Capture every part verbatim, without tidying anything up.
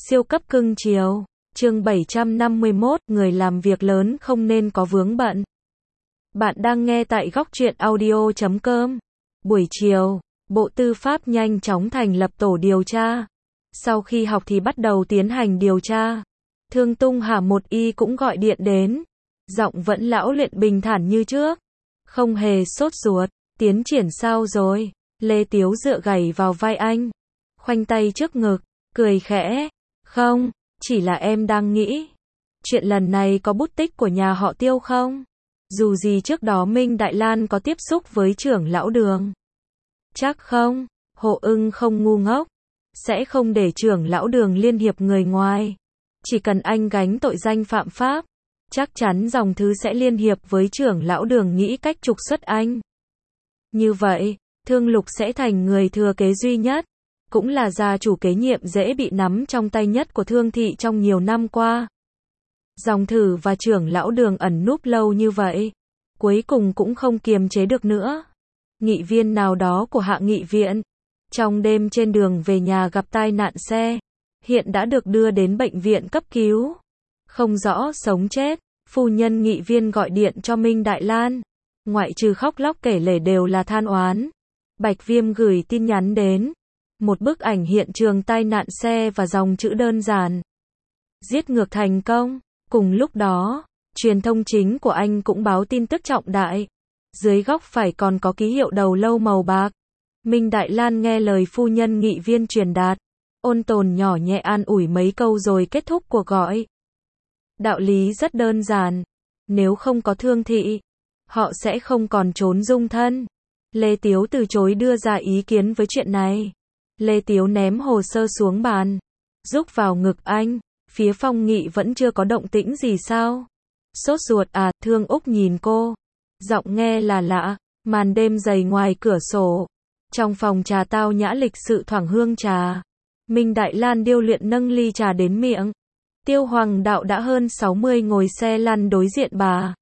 Siêu cấp cưng chiều. Chương bảy trăm năm mươi mốt, người làm việc lớn không nên có vướng bận. Bạn đang nghe tại góc truyện audio chấm com. Buổi chiều, Bộ Tư pháp nhanh chóng thành lập tổ điều tra. Sau khi học thì bắt đầu tiến hành điều tra. Thương Tung Hà một y cũng gọi điện đến. Giọng vẫn lão luyện bình thản như trước. Không hề sốt ruột. Tiến triển sao rồi? Lê Tiếu dựa gầy vào vai anh. Khoanh tay trước ngực. Cười khẽ. Không, chỉ là em đang nghĩ. Chuyện lần này có bút tích của nhà họ Tiêu không? Dù gì trước đó Minh Đại Lan có tiếp xúc với trưởng lão Đường. Chắc không, Hồ Ưng không ngu ngốc. Sẽ không để trưởng lão Đường liên hiệp người ngoài. Chỉ cần anh gánh tội danh phạm pháp, chắc chắn dòng thứ sẽ liên hiệp với trưởng lão Đường nghĩ cách trục xuất anh. Như vậy, Thương Lục sẽ thành người thừa kế duy nhất, cũng là gia chủ kế nhiệm dễ bị nắm trong tay nhất của Thương thị trong nhiều năm qua. Dòng thử và trưởng lão Đường ẩn núp lâu như vậy, cuối cùng cũng không kiềm chế được nữa. Nghị viên nào đó của Hạ nghị viện, trong đêm trên đường về nhà gặp tai nạn xe, hiện đã được đưa đến bệnh viện cấp cứu. Không rõ sống chết, phu nhân nghị viên gọi điện cho Minh Đại Lan. Ngoại trừ khóc lóc kể lể đều là than oán. Bạch Viêm gửi tin nhắn đến. Một bức ảnh hiện trường tai nạn xe và dòng chữ đơn giản. Giết ngược thành công. Cùng lúc đó, truyền thông chính của anh cũng báo tin tức trọng đại. Dưới góc phải còn có ký hiệu đầu lâu màu bạc. Minh Đại Lan nghe lời phu nhân nghị viên truyền đạt. Ôn tồn nhỏ nhẹ an ủi mấy câu rồi kết thúc cuộc gọi. Đạo lý rất đơn giản. Nếu không có Thương thị, họ sẽ không còn trốn dung thân. Lê Tiếu từ chối đưa ra ý kiến với chuyện này. Lê Tiếu ném hồ sơ xuống bàn, rúc vào ngực anh. Phía Phong Nghị vẫn chưa có động tĩnh gì sao? Sốt ruột à? Thương Úc nhìn cô. Giọng nghe là lạ. Màn đêm dày ngoài cửa sổ. Trong phòng trà tao nhã lịch sự thoảng hương trà. Minh Đại Lan điêu luyện nâng ly trà đến miệng. Tiêu Hoàng Đạo đã hơn sáu mươi ngồi xe lăn đối diện bà.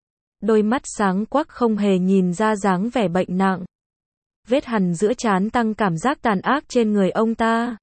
Đôi mắt sáng quắc không hề nhìn ra dáng vẻ bệnh nặng. Vết hằn giữa trán tăng cảm giác tàn ác trên người ông ta.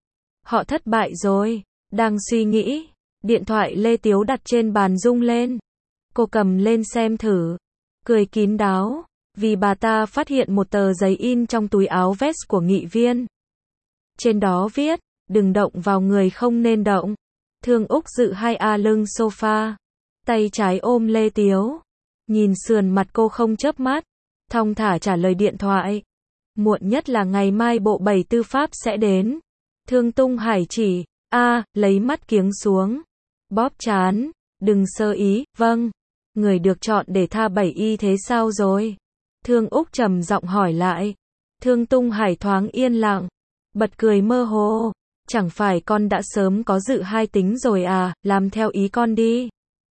Họ thất bại rồi. Đang suy nghĩ, điện thoại Lê Tiếu đặt trên bàn rung lên. Cô cầm lên xem thử, cười kín đáo, vì bà ta phát hiện một tờ giấy in trong túi áo vest của nghị viên. Trên đó viết, đừng động vào người không nên động. Thương Úc dự hai a lưng sofa, tay trái ôm Lê Tiếu, nhìn sườn mặt cô không chớp mắt, thong thả trả lời điện thoại. Muộn nhất là ngày mai Bộ Bảy Tư pháp sẽ đến. Thương Tung Hải chỉ. A, à, lấy mắt kiếng xuống. Bóp chán. Đừng sơ ý. Vâng. Người được chọn để tha bảy y thế sao rồi? Thương Úc trầm giọng hỏi lại. Thương Tung Hải thoáng yên lặng. Bật cười mơ hồ. Chẳng phải con đã sớm có dự hai tính rồi à, làm theo ý con đi.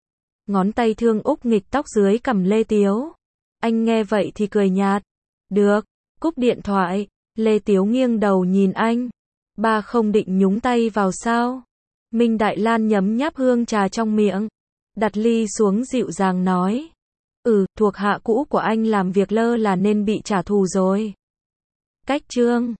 Ngón tay Thương Úc nghịch tóc dưới cằm Lê Tiếu. Anh nghe vậy thì cười nhạt. Được. Cúp điện thoại. Lê Tiếu nghiêng đầu nhìn anh. Ba không định nhúng tay vào sao? Minh Đại Lan nhấm nháp hương trà trong miệng. Đặt ly xuống dịu dàng nói. Ừ, thuộc hạ cũ của anh làm việc lơ là nên bị trả thù rồi. Cách chương.